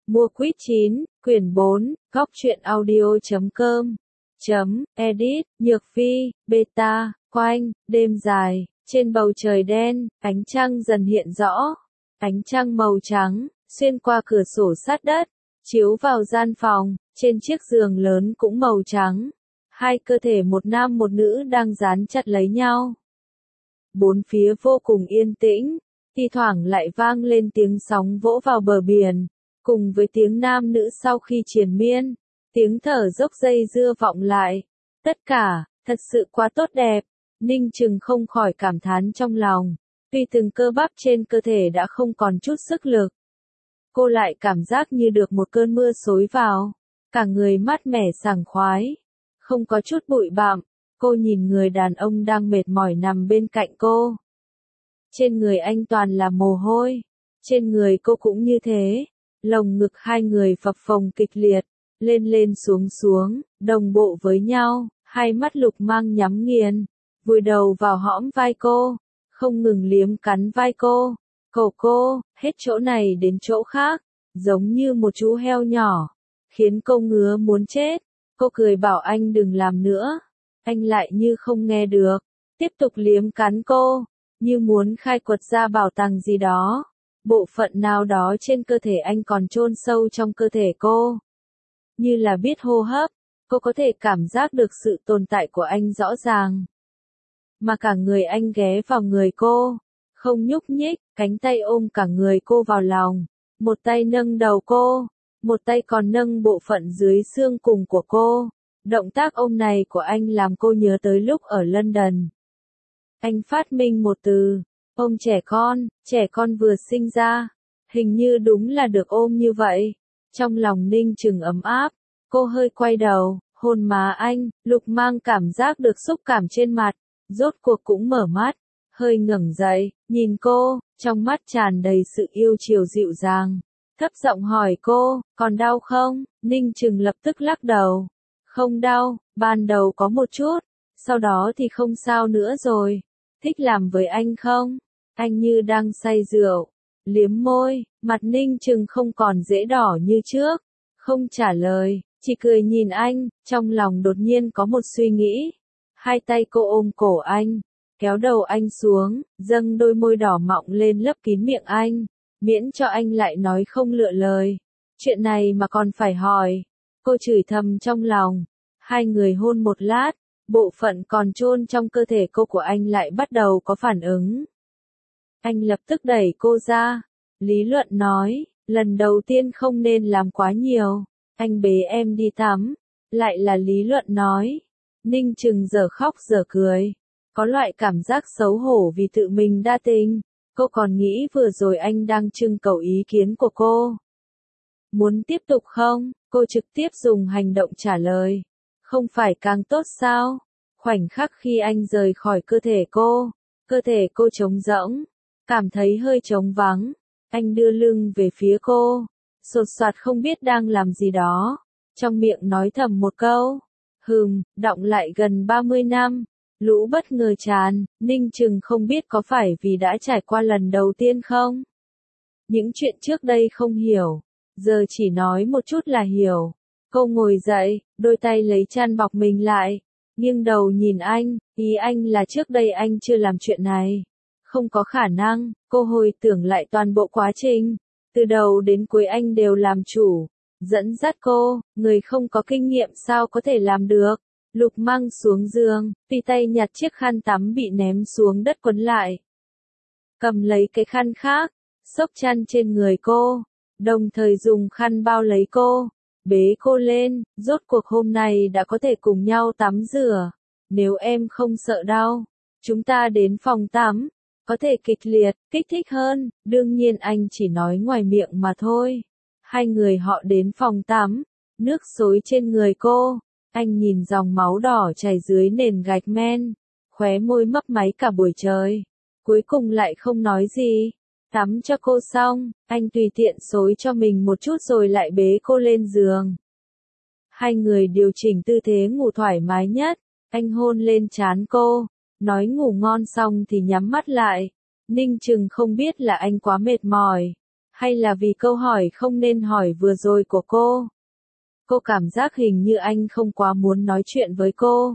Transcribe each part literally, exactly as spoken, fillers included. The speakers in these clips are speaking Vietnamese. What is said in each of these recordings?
Mua quýt chín, quyển bốn, góc truyện audio chấm com, chấm, edit, Nhược Phi, beta, quanh, đêm dài, trên bầu trời đen, ánh trăng dần hiện rõ. Ánh trăng màu trắng, xuyên qua cửa sổ sát đất, chiếu vào gian phòng, trên chiếc giường lớn cũng màu trắng. Hai cơ thể một nam một nữ đang dán chặt lấy nhau. Bốn phía vô cùng yên tĩnh, thi thoảng lại vang lên tiếng sóng vỗ vào bờ biển, cùng với tiếng nam nữ sau khi triền miên, tiếng thở dốc dây dưa vọng lại. Tất cả, thật sự quá tốt đẹp, Ninh Trừng không khỏi cảm thán trong lòng, tuy từng cơ bắp trên cơ thể đã không còn chút sức lực. Cô lại cảm giác như được một cơn mưa xối vào, cả người mát mẻ sảng khoái, không có chút bụi bặm. Cô nhìn người đàn ông đang mệt mỏi nằm bên cạnh cô. Trên người anh toàn là mồ hôi, trên người cô cũng như thế, lồng ngực hai người phập phồng kịch liệt, lên lên xuống xuống, đồng bộ với nhau, hai mắt Lục Mang nhắm nghiền, vùi đầu vào hõm vai cô, không ngừng liếm cắn vai cô, cổ cô, hết chỗ này đến chỗ khác, giống như một chú heo nhỏ, khiến cô ngứa muốn chết. Cô cười bảo anh đừng làm nữa. Anh lại như không nghe được, tiếp tục liếm cắn cô, như muốn khai quật ra bảo tàng gì đó. Bộ phận nào đó trên cơ thể anh còn chôn sâu trong cơ thể cô. Như là biết hô hấp, cô có thể cảm giác được sự tồn tại của anh rõ ràng. Mà cả người anh ghé vào người cô, không nhúc nhích, cánh tay ôm cả người cô vào lòng, một tay nâng đầu cô, một tay còn nâng bộ phận dưới xương cùng của cô. Động tác ôm này của anh làm cô nhớ tới lúc ở London. Anh phát minh một từ, ôm trẻ con, trẻ con vừa sinh ra. Hình như đúng là được ôm như vậy. Trong lòng Ninh Trừng ấm áp, cô hơi quay đầu, hôn má anh, Lục Mang cảm giác được xúc cảm trên mặt, rốt cuộc cũng mở mắt, hơi ngẩng dậy, nhìn cô, trong mắt tràn đầy sự yêu chiều dịu dàng. Thấp giọng hỏi cô, còn đau không? Ninh Trừng lập tức lắc đầu. Không đau, ban đầu có một chút, sau đó thì không sao nữa rồi. Thích làm với anh không? Anh như đang say rượu, liếm môi, mặt Ninh Trừng không còn dễ đỏ như trước, không trả lời, chỉ cười nhìn anh, trong lòng đột nhiên có một suy nghĩ. Hai tay cô ôm cổ anh, kéo đầu anh xuống, dâng đôi môi đỏ mọng lên lấp kín miệng anh, miễn cho anh lại nói không lựa lời. Chuyện này mà còn phải hỏi. Cô chửi thầm trong lòng. Hai người hôn một lát, bộ phận còn chôn trong cơ thể cô của anh lại bắt đầu có phản ứng. Anh lập tức đẩy cô ra. Lý luận nói, lần đầu tiên không nên làm quá nhiều. Anh bế em đi tắm. Lại là lý luận nói. Ninh Trừng giờ khóc giờ cười. Có loại cảm giác xấu hổ vì tự mình đa tình. Cô còn nghĩ vừa rồi anh đang trưng cầu ý kiến của cô. Muốn tiếp tục không? Cô trực tiếp dùng hành động trả lời. Không phải càng tốt sao? Khoảnh khắc khi anh rời khỏi cơ thể cô, cơ thể cô trống rỗng, cảm thấy hơi trống vắng. Anh đưa lưng về phía cô, sột soạt không biết đang làm gì đó, trong miệng nói thầm một câu. Hừm, đọng lại gần ba mươi năm, lũ bất ngờ tràn, Ninh Trừng không biết có phải vì đã trải qua lần đầu tiên không? Những chuyện trước đây không hiểu, giờ chỉ nói một chút là hiểu. Cô ngồi dậy, đôi tay lấy chăn bọc mình lại, nghiêng đầu nhìn anh, ý anh là trước đây anh chưa làm chuyện này. Không có khả năng, cô hồi tưởng lại toàn bộ quá trình, từ đầu đến cuối anh đều làm chủ, dẫn dắt cô, người không có kinh nghiệm sao có thể làm được. Lục Mang xuống giường, tùy tay nhặt chiếc khăn tắm bị ném xuống đất quấn lại. Cầm lấy cái khăn khác, xốc chăn trên người cô, đồng thời dùng khăn bao lấy cô. Bế cô lên, rốt cuộc hôm nay đã có thể cùng nhau tắm rửa. Nếu em không sợ đau, chúng ta đến phòng tắm, có thể kịch liệt, kích thích hơn, đương nhiên anh chỉ nói ngoài miệng mà thôi. Hai người họ đến phòng tắm, nước xối trên người cô, anh nhìn dòng máu đỏ chảy dưới nền gạch men, khóe môi mấp máy cả buổi trời, cuối cùng lại không nói gì. Tắm cho cô xong, anh tùy tiện xối cho mình một chút rồi lại bế cô lên giường. Hai người điều chỉnh tư thế ngủ thoải mái nhất, anh hôn lên trán cô, nói ngủ ngon xong thì nhắm mắt lại. Ninh Trừng không biết là anh quá mệt mỏi, Hay là vì câu hỏi không nên hỏi vừa rồi của cô? Cô cảm giác hình như anh không quá muốn nói chuyện với cô.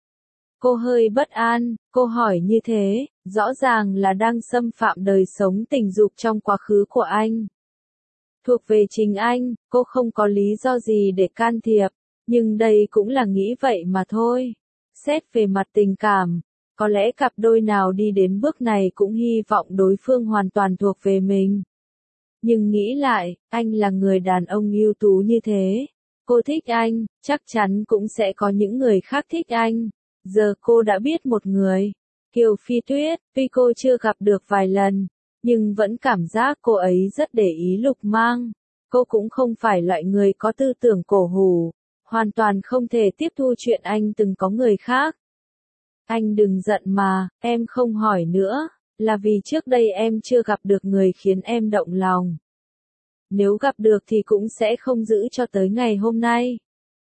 Cô hơi bất an, cô hỏi như thế, rõ ràng là đang xâm phạm đời sống tình dục trong quá khứ của anh. Thuộc về chính anh, cô không có lý do gì để can thiệp, nhưng đây cũng là nghĩ vậy mà thôi. Xét về mặt tình cảm, có lẽ cặp đôi nào đi đến bước này cũng hy vọng đối phương hoàn toàn thuộc về mình. Nhưng nghĩ lại, anh là người đàn ông ưu tú như thế. Cô thích anh, chắc chắn cũng sẽ có những người khác thích anh. Giờ cô đã biết một người, Kiều Phi Tuyết, tuy cô chưa gặp được vài lần, nhưng vẫn cảm giác cô ấy rất để ý Lục Mang. Cô cũng không phải loại người có tư tưởng cổ hủ, hoàn toàn không thể tiếp thu chuyện anh từng có người khác. Anh đừng giận mà, em không hỏi nữa, là vì trước đây em chưa gặp được người khiến em động lòng. Nếu gặp được thì cũng sẽ không giữ cho tới ngày hôm nay.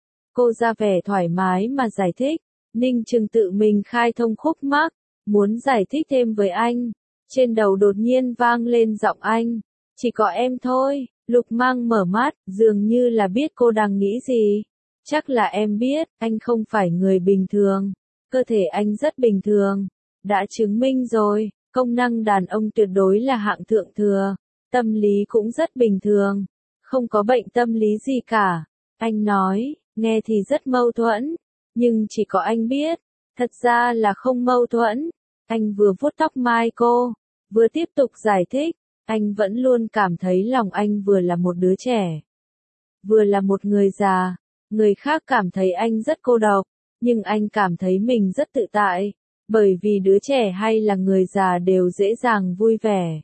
Cô ra vẻ thoải mái mà giải thích. Ninh Trừng tự mình khai thông khúc mắc, muốn giải thích thêm với anh. Trên đầu đột nhiên vang lên giọng anh. Chỉ có em thôi. Lục Mang mở mắt, dường như là biết cô đang nghĩ gì. Chắc là em biết, anh không phải người bình thường. Cơ thể anh rất bình thường. Đã chứng minh rồi, công năng đàn ông tuyệt đối là hạng thượng thừa. Tâm lý cũng rất bình thường. Không có bệnh tâm lý gì cả. Anh nói, nghe thì rất mâu thuẫn. Nhưng chỉ có anh biết, thật ra là không mâu thuẫn. Anh vừa vuốt tóc mai cô, vừa tiếp tục giải thích. Anh vẫn luôn cảm thấy lòng anh vừa là một đứa trẻ, vừa là một người già. Người khác cảm thấy anh rất cô độc, nhưng anh cảm thấy mình rất tự tại. Bởi vì đứa trẻ hay là người già đều dễ dàng vui vẻ.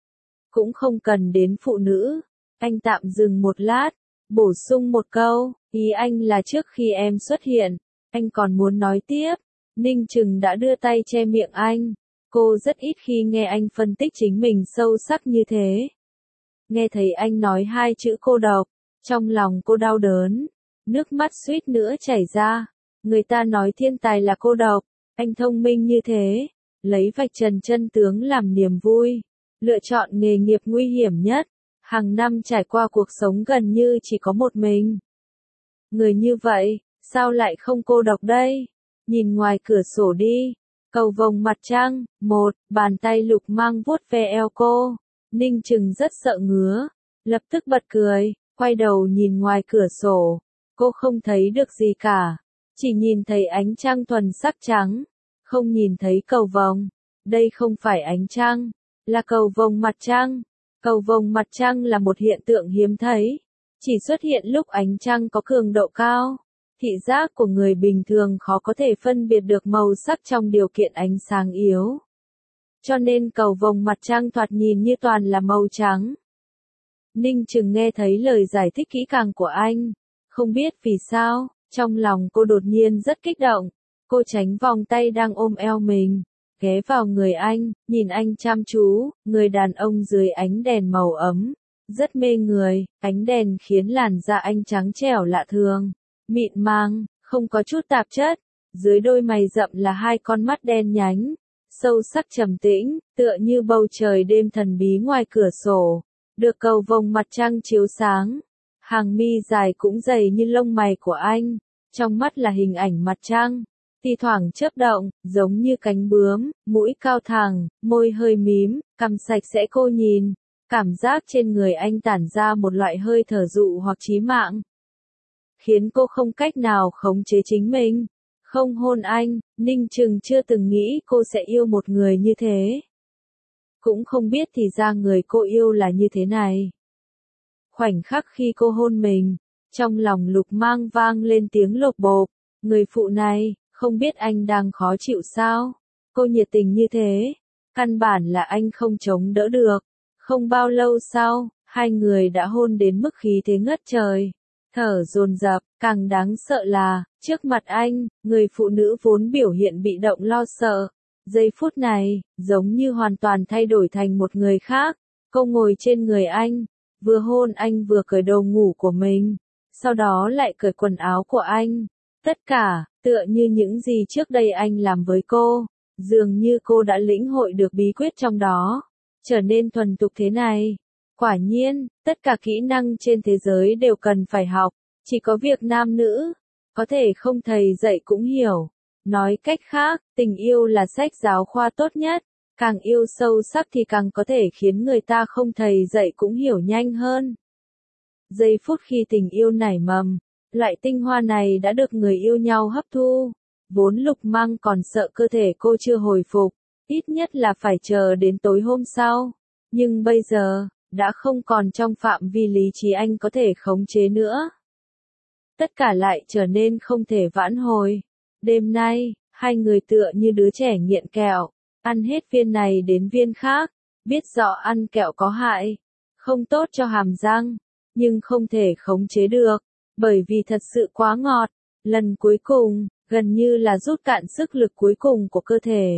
Cũng không cần đến phụ nữ. Anh tạm dừng một lát, bổ sung một câu, ý anh là trước khi em xuất hiện. Anh còn muốn nói tiếp. Ninh Trừng đã đưa tay che miệng anh. Cô rất ít khi nghe anh phân tích chính mình sâu sắc như thế. Nghe thấy anh nói hai chữ cô độc, trong lòng cô đau đớn. Nước mắt suýt nữa chảy ra. Người ta nói thiên tài là cô độc. Anh thông minh như thế. Lấy vạch trần chân tướng làm niềm vui. Lựa chọn nghề nghiệp nguy hiểm nhất. Hàng năm trải qua cuộc sống gần như chỉ có một mình. Người như vậy, sao lại không cô độc đây? Nhìn ngoài cửa sổ đi. Cầu vồng mặt trăng. Một, bàn tay Lục Mang vuốt ve eo cô. Ninh Trừng rất sợ ngứa. Lập tức bật cười, quay đầu nhìn ngoài cửa sổ. Cô không thấy được gì cả. Chỉ nhìn thấy ánh trăng thuần sắc trắng. Không nhìn thấy cầu vồng. Đây không phải ánh trăng, là cầu vồng mặt trăng. Cầu vồng mặt trăng là một hiện tượng hiếm thấy. Chỉ xuất hiện lúc ánh trăng có cường độ cao. Thị giác của người bình thường khó có thể phân biệt được màu sắc trong điều kiện ánh sáng yếu. Cho nên cầu vồng mặt trăng thoạt nhìn như toàn là màu trắng. Ninh Trừng nghe thấy lời giải thích kỹ càng của anh. Không biết vì sao, trong lòng cô đột nhiên rất kích động. Cô tránh vòng tay đang ôm eo mình, ghé vào người anh, nhìn anh chăm chú. Người đàn ông dưới ánh đèn màu ấm, rất mê người. Ánh đèn khiến làn da anh trắng trẻo lạ thường, mịn màng, không có chút tạp chất. Dưới đôi mày rậm là hai con mắt đen nhánh, sâu sắc trầm tĩnh, tựa như bầu trời đêm thần bí ngoài cửa sổ, được cầu vồng mặt trăng chiếu sáng. Hàng mi dài cũng dày như lông mày của anh, trong mắt là hình ảnh mặt trăng, thi thoảng chớp động, giống như cánh bướm. Mũi cao thẳng, môi hơi mím, cằm sạch sẽ. Cô nhìn, cảm giác trên người anh tản ra một loại hơi thở dụ hoặc chí mạng, khiến cô không cách nào khống chế chính mình. Không hôn anh, Ninh Trừng chưa từng nghĩ cô sẽ yêu một người như thế. Cũng không biết thì ra người cô yêu là như thế này. Khoảnh khắc khi cô hôn mình, trong lòng Lục Mang vang lên tiếng lột bột. Người phụ này, không biết anh đang khó chịu sao? Cô nhiệt tình như thế, căn bản là anh không chống đỡ được. Không bao lâu sau, hai người đã hôn đến mức khí thế ngất trời. Thở dồn dập, càng đáng sợ là, trước mặt anh, người phụ nữ vốn biểu hiện bị động lo sợ. Giây phút này, giống như hoàn toàn thay đổi thành một người khác. Cô ngồi trên người anh, vừa hôn anh vừa cởi đồ ngủ của mình, sau đó lại cởi quần áo của anh. Tất cả, tựa như những gì trước đây anh làm với cô, dường như cô đã lĩnh hội được bí quyết trong đó, trở nên thuần thục thế này. Quả nhiên, tất cả kỹ năng trên thế giới đều cần phải học, chỉ có việc nam nữ, có thể không thầy dạy cũng hiểu. Nói cách khác, tình yêu là sách giáo khoa tốt nhất, càng yêu sâu sắc thì càng có thể khiến người ta không thầy dạy cũng hiểu nhanh hơn. Giây phút khi tình yêu nảy mầm, loại tinh hoa này đã được người yêu nhau hấp thu. Vốn Lục Mang còn sợ cơ thể cô chưa hồi phục, ít nhất là phải chờ đến tối hôm sau. Nhưng bây giờ, đã không còn trong phạm vi lý trí anh có thể khống chế nữa. Tất cả lại trở nên không thể vãn hồi. Đêm nay, hai người tựa như đứa trẻ nghiện kẹo, ăn hết viên này đến viên khác, biết rõ ăn kẹo có hại, không tốt cho hàm răng, nhưng không thể khống chế được, bởi vì thật sự quá ngọt. Lần cuối cùng, gần như là rút cạn sức lực cuối cùng của cơ thể.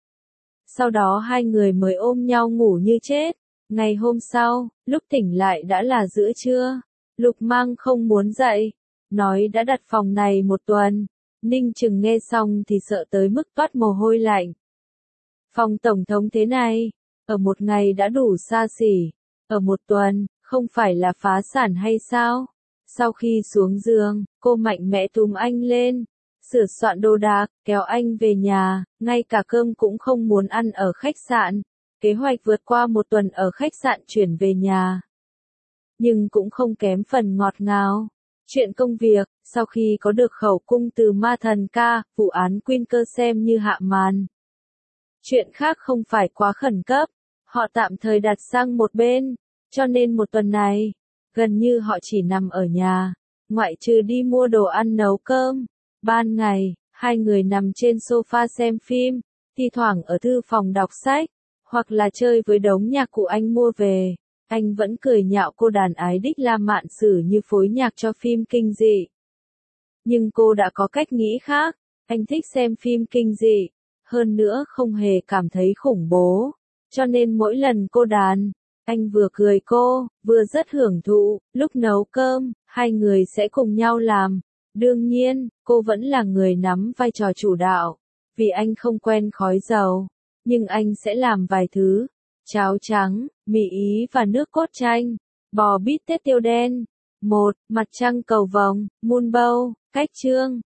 Sau đó hai người mới ôm nhau ngủ như chết. Ngày hôm sau, lúc tỉnh lại đã là giữa trưa. Lục Mang không muốn dậy, nói đã đặt phòng này một tuần. Ninh Trừng nghe xong thì sợ tới mức toát mồ hôi lạnh. Phòng tổng thống thế này, ở một ngày đã đủ xa xỉ, ở một tuần, không phải là phá sản hay sao? Sau khi xuống giường, cô mạnh mẽ túm anh lên, sửa soạn đồ đạc, kéo anh về nhà, ngay cả cơm cũng không muốn ăn ở khách sạn. Kế hoạch vượt qua một tuần ở khách sạn chuyển về nhà. Nhưng cũng không kém phần ngọt ngào. Chuyện công việc, sau khi có được khẩu cung từ ma thần ca, vụ án Quinker xem như hạ màn. Chuyện khác không phải quá khẩn cấp, họ tạm thời đặt sang một bên, cho nên một tuần này, gần như họ chỉ nằm ở nhà, ngoại trừ đi mua đồ ăn nấu cơm. Ban ngày, hai người nằm trên sofa xem phim, thi thoảng ở thư phòng đọc sách, hoặc là chơi với đống nhạc cụ anh mua về. Anh vẫn cười nhạo cô đàn ái đích La Mạn Sử như phối nhạc cho phim kinh dị. Nhưng cô đã có cách nghĩ khác, anh thích xem phim kinh dị, hơn nữa không hề cảm thấy khủng bố, cho nên mỗi lần cô đàn, anh vừa cười cô, vừa rất hưởng thụ. Lúc nấu cơm, hai người sẽ cùng nhau làm. Đương nhiên, cô vẫn là người nắm vai trò chủ đạo, vì anh không quen khói dầu, nhưng anh sẽ làm vài thứ. Cháo trắng, mì Ý và nước cốt chanh, bò bít tết tiêu đen. một. Mặt trăng cầu vồng, moon bow, cách chương.